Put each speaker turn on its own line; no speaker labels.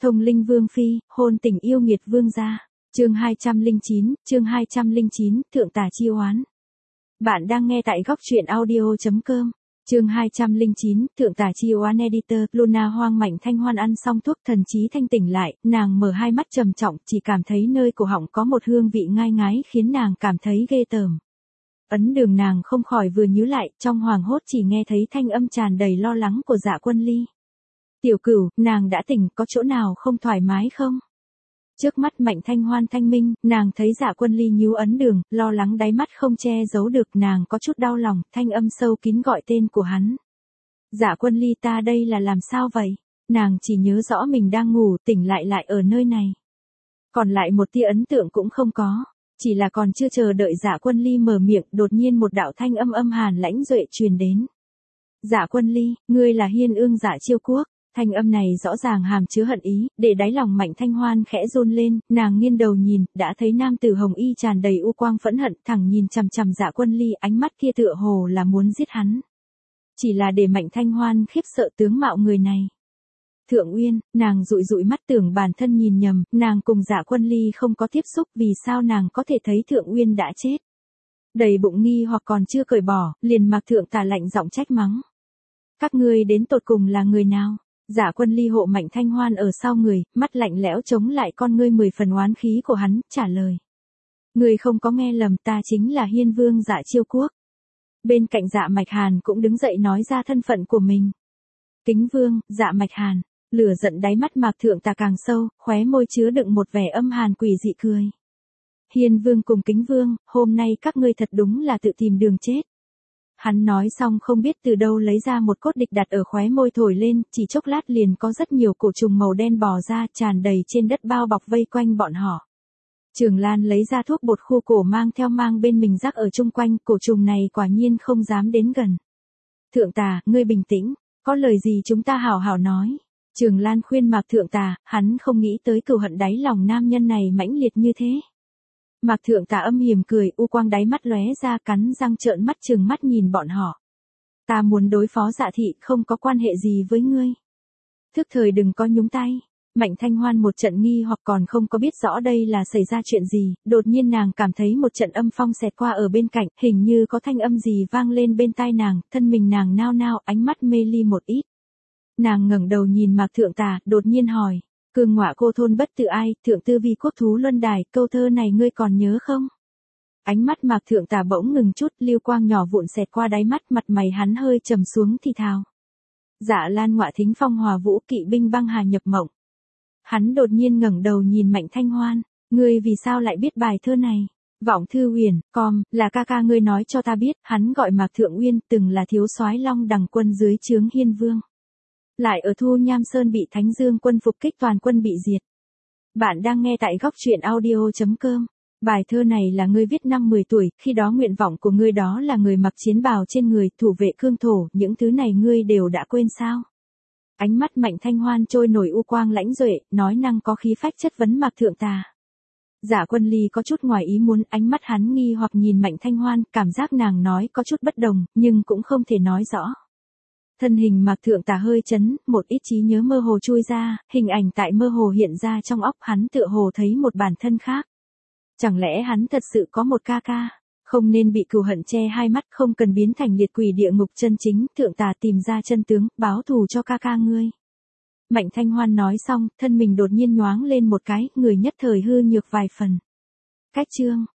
Thông linh vương phi, hôn tình yêu nghiệt vương gia. Chương 209, thượng tà chi oán. Bạn đang nghe tại góc truyện audio.com. Chương 209, thượng tà chi oán. Editor Luna. Hoang Mạnh Thanh Hoan ăn xong thuốc thần trí thanh tỉnh lại, nàng mở hai mắt trầm trọng, chỉ cảm thấy nơi cổ họng có một hương vị ngai ngái khiến nàng cảm thấy ghê tởm. Ấn Đường nàng không khỏi vừa nhíu lại, trong hoảng hốt chỉ nghe thấy thanh âm tràn đầy lo lắng của Dạ Quân Ly. Tiểu Cửu, nàng đã tỉnh, có chỗ nào không thoải mái không? Trước mắt Mạnh Thanh Hoan thanh minh, nàng thấy Dạ Quân Ly nhíu Ấn Đường, lo lắng đáy mắt không che giấu được, nàng có chút đau lòng, thanh âm sâu kín gọi tên của hắn. Dạ Quân Ly, ta đây là làm sao vậy? Nàng chỉ nhớ rõ mình đang ngủ, tỉnh lại ở nơi này. Còn lại một tia ấn tượng cũng không có, chỉ là còn chưa chờ đợi Dạ Quân Ly mở miệng, đột nhiên một đạo thanh âm hàn lãnh duệ truyền đến. Dạ Quân Ly, ngươi là Hiên Ương Dạ Chiêu Quốc. Thanh âm này rõ ràng hàm chứa hận ý, để đáy lòng Mạnh Thanh Hoan khẽ run lên, nàng nghiêng đầu nhìn, đã thấy nam tử hồng y tràn đầy u quang phẫn hận, thẳng nhìn chằm chằm Dạ Quân Ly, ánh mắt kia tựa hồ là muốn giết hắn. Chỉ là để Mạnh Thanh Hoan khiếp sợ tướng mạo người này. Thượng Uyên, nàng dụi dụi mắt tưởng bản thân nhìn nhầm, nàng cùng Dạ Quân Ly không có tiếp xúc, vì sao nàng có thể thấy Thượng Uyên đã chết. Đầy bụng nghi hoặc còn chưa cởi bỏ, liền mặc thượng tà lạnh giọng trách mắng. Các ngươi đến tột cùng là người nào? Dạ Quân Ly hộ Mạnh Thanh Hoan ở sau người, mắt lạnh lẽo chống lại con ngươi 10 phần oán khí của hắn, trả lời. Ngươi không có nghe lầm, ta chính là Hiên Vương Dạ Chiêu Quốc. Bên cạnh Dạ Mạch Hàn cũng đứng dậy nói ra thân phận của mình. Kính Vương, Dạ Mạch Hàn, lửa giận đáy mắt Mạc Thượng Tà càng sâu, khóe môi chứa đựng một vẻ âm hàn quỷ dị cười. Hiên Vương cùng Kính Vương, hôm nay các ngươi thật đúng là tự tìm đường chết. Hắn nói xong không biết từ đâu lấy ra một cốt địch đặt ở khóe môi thổi lên, chỉ chốc lát liền có rất nhiều cổ trùng màu đen bò ra, tràn đầy trên đất bao bọc vây quanh bọn họ. Trường Lan lấy ra thuốc bột khô cổ mang bên mình rắc ở chung quanh, cổ trùng này quả nhiên không dám đến gần. Thượng Tà, ngươi bình tĩnh, có lời gì chúng ta hảo hảo nói. Trường Lan khuyên Mạc Thượng Tà, hắn không nghĩ tới cừu hận đáy lòng nam nhân này mãnh liệt như thế. Mạc Thượng Tà âm hiểm cười, u quang đáy mắt lóe ra, cắn răng trợn mắt trừng mắt nhìn bọn họ. Ta muốn đối phó Dạ thị, không có quan hệ gì với ngươi. Thức thời đừng có nhúng tay. Mạnh Thanh Hoan một trận nghi hoặc còn không có biết rõ đây là xảy ra chuyện gì, đột nhiên nàng cảm thấy một trận âm phong xẹt qua ở bên cạnh, hình như có thanh âm gì vang lên bên tai nàng, thân mình nàng nao nao, ánh mắt mê ly một ít. Nàng ngẩng đầu nhìn Mạc Thượng Tà, đột nhiên hỏi. Cương ngọa cô thôn bất tự ai, thượng tư vi quốc thú luân đài, câu thơ này ngươi còn nhớ không? Ánh mắt Mạc Thượng Tà bỗng ngừng chút, lưu quang nhỏ vụn xẹt qua đáy mắt, mặt mày hắn hơi trầm xuống thì thào. Dạ Lan ngọa thính phong hòa vũ, kỵ binh băng hà nhập mộng. Hắn đột nhiên ngẩng đầu nhìn Mạnh Thanh Hoan, ngươi vì sao lại biết bài thơ này? Vọng Thư Huyền, là ca ca ngươi nói cho ta biết, hắn gọi Mạc Thượng Uyên, từng là thiếu soái Long Đằng quân dưới trướng Hiên Vương. Lại ở Thu Nham Sơn bị Thánh Dương quân phục kích, toàn quân bị diệt. Bạn đang nghe tại góc truyện audio.com. Bài thơ này là ngươi viết năm 10 tuổi, khi đó nguyện vọng của ngươi đó là người mặc chiến bào trên người, thủ vệ cương thổ, những thứ này ngươi đều đã quên sao? Ánh mắt Mạnh Thanh Hoan trôi nổi u quang lãnh duệ, nói năng có khí phách chất vấn Mạc Thượng Tà. Dạ Quân Ly có chút ngoài ý muốn, ánh mắt hắn nghi hoặc nhìn Mạnh Thanh Hoan, cảm giác nàng nói có chút bất đồng, nhưng cũng không thể nói rõ. Thân hình Mạc Thượng Tà hơi chấn, một ít trí nhớ mơ hồ chui ra, hình ảnh tại mơ hồ hiện ra trong óc hắn, tựa hồ thấy một bản thân khác. Chẳng lẽ hắn thật sự có một ca ca, không nên bị cừu hận che hai mắt, không cần biến thành liệt quỷ địa ngục chân chính, Thượng Tà tìm ra chân tướng, báo thù cho ca ca ngươi. Mạnh Thanh Hoan nói xong, thân mình đột nhiên nhoáng lên một cái, người nhất thời hư nhược vài phần. Cách chương,